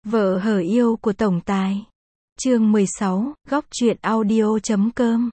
Vợ hở yêu của tổng tài. Chương 16, góc truyện audio.com.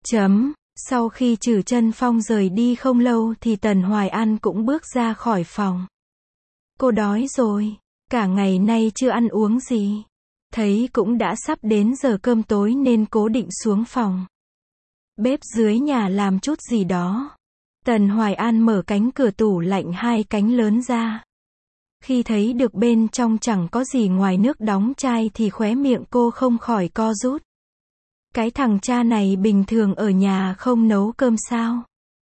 Sau khi Trử Chân Phong rời đi không lâu thì Tần Hoài An cũng bước ra khỏi phòng. Cô đói rồi, cả ngày nay chưa ăn uống gì. Thấy cũng đã sắp đến giờ cơm tối nên cố định xuống phòng bếp dưới nhà làm chút gì đó. Tần Hoài An mở cánh cửa tủ lạnh hai cánh lớn ra. Khi thấy được bên trong chẳng có gì ngoài nước đóng chai thì khóe miệng cô không khỏi co rút. Cái thằng cha này bình thường ở nhà không nấu cơm sao?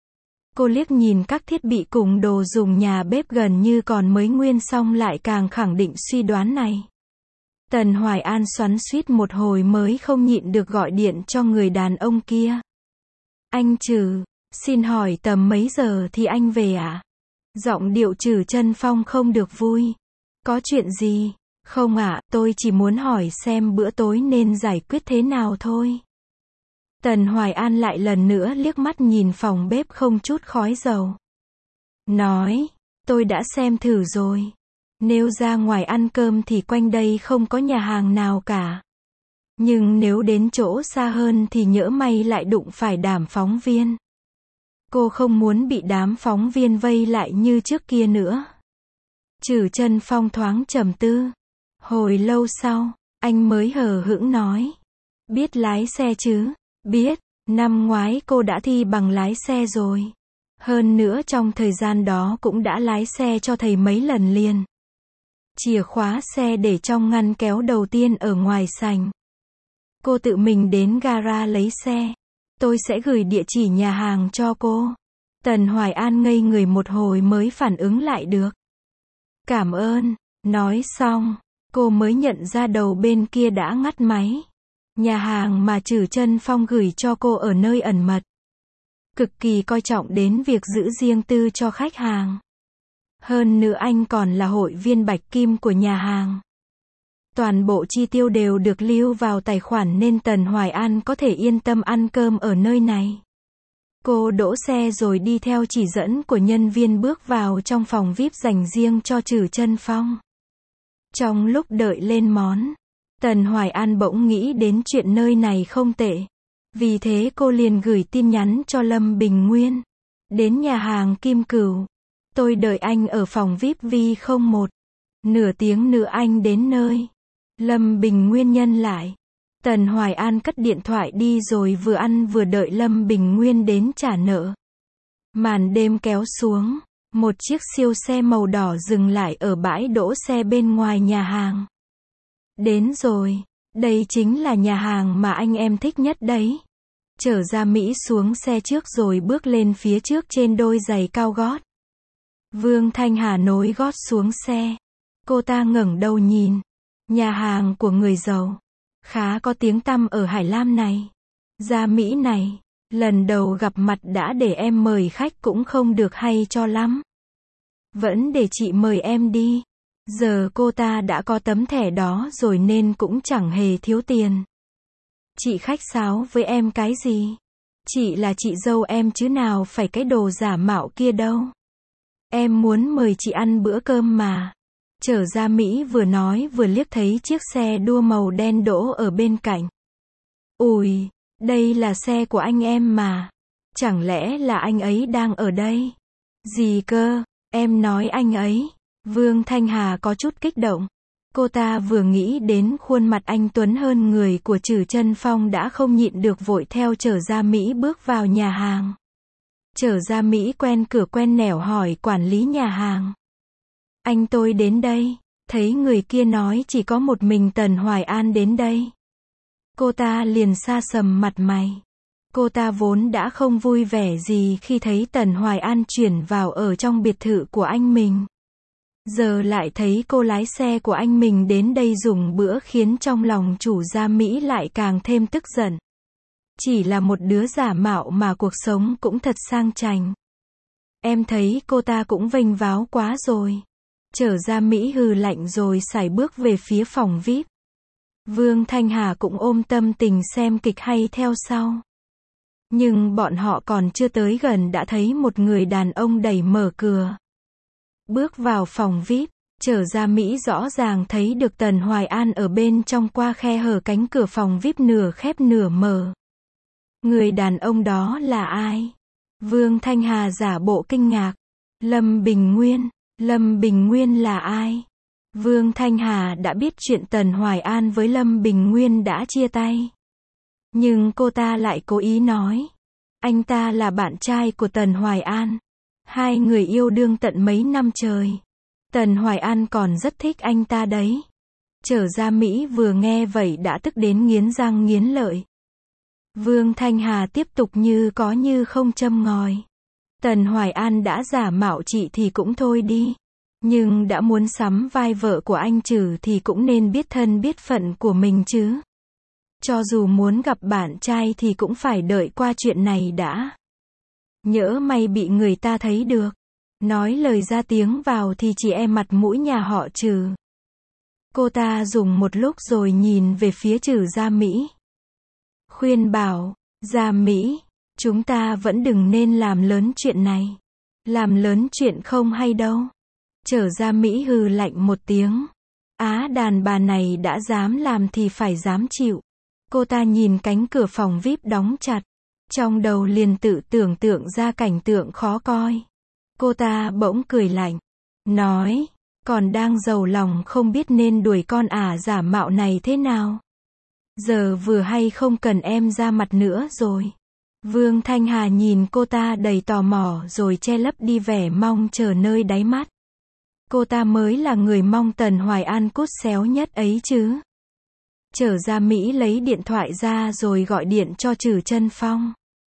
Cô liếc nhìn các thiết bị cùng đồ dùng nhà bếp gần như còn mới nguyên xong lại càng khẳng định suy đoán này. Tần Hoài An xoắn xuýt một hồi mới không nhịn được gọi điện cho người đàn ông kia. Anh Trử, xin hỏi tầm mấy giờ thì anh về ạ? Giọng điệu Trử Chân Phong không được vui. Có chuyện gì? Không ạ, tôi chỉ muốn hỏi xem bữa tối nên giải quyết thế nào thôi. Tần Hoài An lại lần nữa liếc mắt nhìn phòng bếp không chút khói dầu. Nói, tôi đã xem thử rồi. Nếu ra ngoài ăn cơm thì quanh đây không có nhà hàng nào cả. Nhưng nếu đến chỗ xa hơn thì nhỡ may lại đụng phải đám phóng viên. Cô không muốn bị đám phóng viên vây lại như trước kia nữa. Trử Chân Phong thoáng trầm tư. Hồi lâu sau, anh mới hờ hững nói. Biết lái xe chứ? Biết, năm ngoái cô đã thi bằng lái xe rồi. Hơn nữa trong thời gian đó cũng đã lái xe cho thầy mấy lần liền. Chìa khóa xe để trong ngăn kéo đầu tiên ở ngoài sảnh. Cô tự mình đến gara lấy xe. Tôi sẽ gửi địa chỉ nhà hàng cho cô. Tần Hoài An ngây người một hồi mới phản ứng lại được. Cảm ơn. Nói xong, cô mới nhận ra đầu bên kia đã ngắt máy. Nhà hàng mà Trử Chân Phong gửi cho cô ở nơi ẩn mật. Cực kỳ coi trọng đến việc giữ riêng tư cho khách hàng. Hơn nữa anh còn là hội viên bạch kim của nhà hàng. Toàn bộ chi tiêu đều được lưu vào tài khoản nên Tần Hoài An có thể yên tâm ăn cơm ở nơi này. Cô đỗ xe rồi đi theo chỉ dẫn của nhân viên bước vào trong phòng VIP dành riêng cho Trử Chân Phong. Trong lúc đợi lên món, Tần Hoài An bỗng nghĩ đến chuyện nơi này không tệ. Vì thế cô liền gửi tin nhắn cho Lâm Bình Nguyên. Đến nhà hàng Kim Cửu. Tôi đợi anh ở phòng VIP V01. Nửa tiếng nữa anh đến nơi. Lâm Bình Nguyên nhân lại. Tần Hoài An cất điện thoại đi rồi vừa ăn vừa đợi Lâm Bình Nguyên đến trả nợ. Màn đêm kéo xuống. Một chiếc siêu xe màu đỏ dừng lại ở bãi đỗ xe bên ngoài nhà hàng. Đến rồi. Đây chính là nhà hàng mà anh em thích nhất đấy. Trở ra Mỹ xuống xe trước rồi bước lên phía trước trên đôi giày cao gót. Vương Thanh Hà nối gót xuống xe. Cô ta ngẩng đầu nhìn. Nhà hàng của người giàu. Khá có tiếng tăm ở Hải Lam này. Ra Mỹ này. Lần đầu gặp mặt đã để em mời khách cũng không được hay cho lắm. Vẫn để chị mời em đi. Giờ cô ta đã có tấm thẻ đó rồi nên cũng chẳng hề thiếu tiền. Chị khách sáo với em cái gì? Chị là chị dâu em chứ nào phải cái đồ giả mạo kia đâu. Em muốn mời chị ăn bữa cơm mà. Trở ra Mỹ vừa nói vừa liếc thấy chiếc xe đua màu đen đỗ ở bên cạnh. Ui, đây là xe của anh em mà. Chẳng lẽ là anh ấy đang ở đây? Gì cơ, em nói anh ấy. Vương Thanh Hà có chút kích động. Cô ta vừa nghĩ đến khuôn mặt anh tuấn hơn người của Trử Chân Phong đã không nhịn được vội theo Trở ra Mỹ bước vào nhà hàng. Trở ra Mỹ quen cửa quen nẻo hỏi quản lý nhà hàng. Anh tôi đến đây. Thấy người kia nói chỉ có một mình Tần Hoài An đến đây. Cô ta liền sa sầm mặt mày. Cô ta vốn đã không vui vẻ gì khi thấy Tần Hoài An chuyển vào ở trong biệt thự của anh mình. Giờ lại thấy cô lái xe của anh mình đến đây dùng bữa khiến trong lòng chủ gia Mỹ lại càng thêm tức giận. Chỉ là một đứa giả mạo mà cuộc sống cũng thật sang chảnh. Em thấy cô ta cũng vênh váo quá rồi. Trở ra Mỹ hừ lạnh rồi sải bước về phía phòng VIP. Vương Thanh Hà cũng ôm tâm tình xem kịch hay theo sau. Nhưng bọn họ còn chưa tới gần đã thấy một người đàn ông đẩy mở cửa. Bước vào phòng VIP. Trở ra Mỹ rõ ràng thấy được Tần Hoài An ở bên trong qua khe hở cánh cửa phòng VIP nửa khép nửa mở. Người đàn ông đó là ai? Vương Thanh Hà giả bộ kinh ngạc. Lâm Bình Nguyên. Lâm Bình Nguyên là ai? Vương Thanh Hà đã biết chuyện Tần Hoài An với Lâm Bình Nguyên đã chia tay. Nhưng cô ta lại cố ý nói. Anh ta là bạn trai của Tần Hoài An. Hai người yêu đương tận mấy năm trời. Tần Hoài An còn rất thích anh ta đấy. Trở ra Mỹ vừa nghe vậy đã tức đến nghiến răng nghiến lợi. Vương Thanh Hà tiếp tục như có như không châm ngòi. Tần Hoài An đã giả mạo chị thì cũng thôi đi. Nhưng đã muốn sắm vai vợ của anh Trử thì cũng nên biết thân biết phận của mình chứ. Cho dù muốn gặp bạn trai thì cũng phải đợi qua chuyện này đã. Nhỡ may bị người ta thấy được. Nói lời ra tiếng vào thì chỉ e mặt mũi nhà họ Trử. Cô ta dùng một lúc rồi nhìn về phía Trử Gia Mỹ. Khuyên bảo, Gia Mỹ, chúng ta vẫn đừng nên làm lớn chuyện này. Làm lớn chuyện không hay đâu. Trở Ra Mỹ hừ lạnh một tiếng. Á, đàn bà này đã dám làm thì phải dám chịu. Cô ta nhìn cánh cửa phòng VIP đóng chặt. Trong đầu liền tự tưởng tượng ra cảnh tượng khó coi. Cô ta bỗng cười lạnh. Nói, còn đang giàu lòng không biết nên đuổi con giả mạo này thế nào. Giờ vừa hay không cần em ra mặt nữa rồi. Vương Thanh Hà nhìn cô ta đầy tò mò rồi che lấp đi vẻ mong chờ nơi đáy mắt. Cô ta mới là người mong Tần Hoài An cút xéo nhất ấy chứ. Trở Ra Mỹ lấy điện thoại ra rồi gọi điện cho Trử Chân Phong.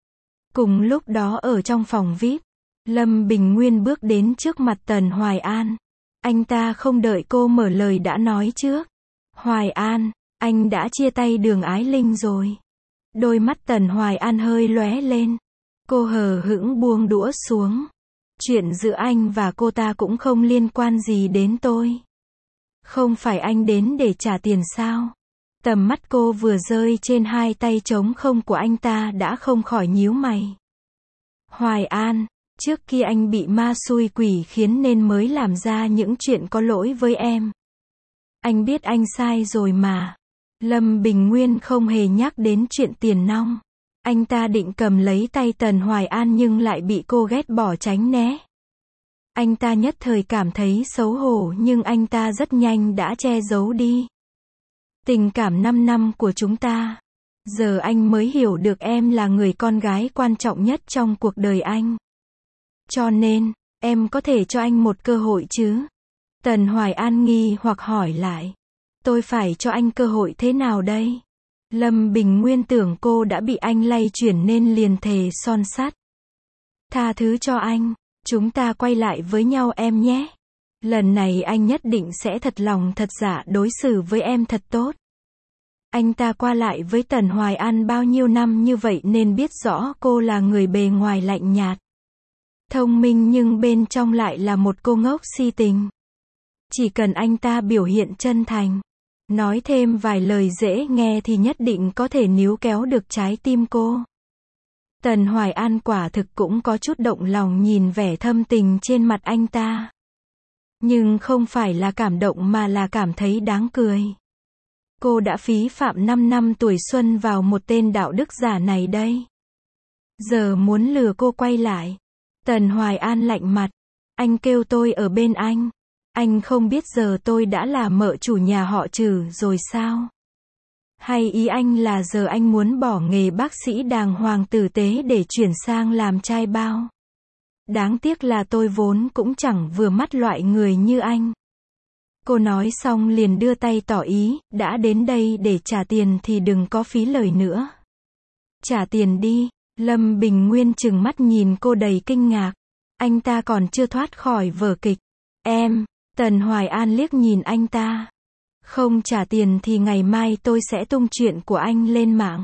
Cùng lúc đó ở trong phòng VIP, Lâm Bình Nguyên bước đến trước mặt Tần Hoài An. Anh ta không đợi cô mở lời đã nói trước. Hoài An, anh đã chia tay Đường Ái Linh rồi. Đôi mắt Tần Hoài An hơi lóe lên. Cô hờ hững buông đũa xuống. Chuyện giữa anh và cô ta cũng không liên quan gì đến tôi. Không phải anh đến để trả tiền sao? Tầm mắt cô vừa rơi trên hai tay trống không của anh ta đã không khỏi nhíu mày. Hoài An, trước kia anh bị ma xui quỷ khiến nên mới làm ra những chuyện có lỗi với em. Anh biết anh sai rồi mà. Lâm Bình Nguyên không hề nhắc đến chuyện tiền nong. Anh ta định cầm lấy tay Tần Hoài An nhưng lại bị cô ghét bỏ tránh né. Anh ta nhất thời cảm thấy xấu hổ nhưng anh ta rất nhanh đã che giấu đi. Tình cảm 5 năm của chúng ta. Giờ anh mới hiểu được em là người con gái quan trọng nhất trong cuộc đời anh. Cho nên, em có thể cho anh một cơ hội chứ? Tần Hoài An nghi hoặc hỏi lại. Tôi phải cho anh cơ hội thế nào đây? Lâm Bình Nguyên tưởng cô đã bị anh lay chuyển nên liền thề son sắt. Tha thứ cho anh, chúng ta quay lại với nhau em nhé. Lần này anh nhất định sẽ thật lòng thật dạ đối xử với em thật tốt. Anh ta qua lại với Tần Hoài An bao nhiêu năm như vậy nên biết rõ cô là người bề ngoài lạnh nhạt. Thông minh nhưng bên trong lại là một cô ngốc si tình. Chỉ cần anh ta biểu hiện chân thành, nói thêm vài lời dễ nghe thì nhất định có thể níu kéo được trái tim cô. Tần Hoài An quả thực cũng có chút động lòng nhìn vẻ thâm tình trên mặt anh ta. Nhưng không phải là cảm động mà là cảm thấy đáng cười. Cô đã phí phạm 5 năm tuổi xuân vào một tên đạo đức giả này đây. Giờ muốn lừa cô quay lại. Tần Hoài An lạnh mặt. Anh kêu tôi ở bên anh. Anh không biết giờ tôi đã là mợ chủ nhà họ Trử rồi sao? Hay ý anh là giờ anh muốn bỏ nghề bác sĩ đàng hoàng tử tế để chuyển sang làm trai bao? Đáng tiếc là tôi vốn cũng chẳng vừa mắt loại người như anh. Cô nói xong liền đưa tay tỏ ý, đã đến đây để trả tiền thì đừng có phí lời nữa. Trả tiền đi. Lâm Bình Nguyên trừng mắt nhìn cô đầy kinh ngạc. Anh ta còn chưa thoát khỏi vở kịch. Em, Tần Hoài An liếc nhìn anh ta. Không trả tiền thì ngày mai tôi sẽ tung chuyện của anh lên mạng.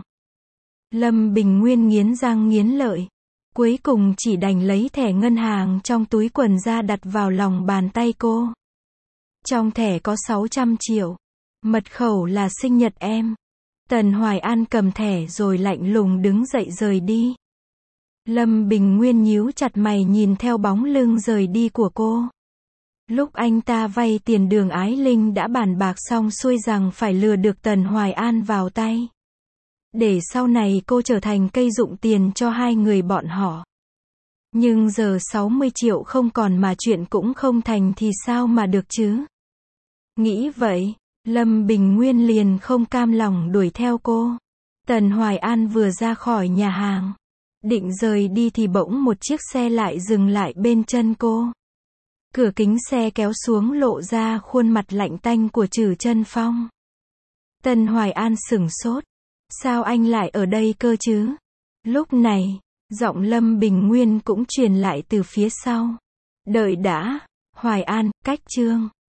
Lâm Bình Nguyên nghiến răng nghiến lợi. Cuối cùng chỉ đành lấy thẻ ngân hàng trong túi quần ra đặt vào lòng bàn tay cô. Trong thẻ có 600 triệu. Mật khẩu là sinh nhật em. Tần Hoài An cầm thẻ rồi lạnh lùng đứng dậy rời đi. Lâm Bình Nguyên nhíu chặt mày nhìn theo bóng lưng rời đi của cô. Lúc anh ta vay tiền Đường Ái Linh đã bàn bạc xong xuôi rằng phải lừa được Tần Hoài An vào tay. Để sau này cô trở thành cây dụng tiền cho hai người bọn họ. Nhưng giờ 60 triệu không còn mà chuyện cũng không thành thì sao mà được chứ? Nghĩ vậy, Lâm Bình Nguyên liền không cam lòng đuổi theo cô. Tần Hoài An vừa ra khỏi nhà hàng, định rời đi thì bỗng một chiếc xe lại dừng lại bên chân cô. Cửa kính xe kéo xuống lộ ra khuôn mặt lạnh tanh của Trử Chân Phong. Tần Hoài An sửng sốt. Sao anh lại ở đây cơ chứ? Lúc này, giọng Lâm Bình Nguyên cũng truyền lại từ phía sau. Đợi đã, Hoài An, cách Trương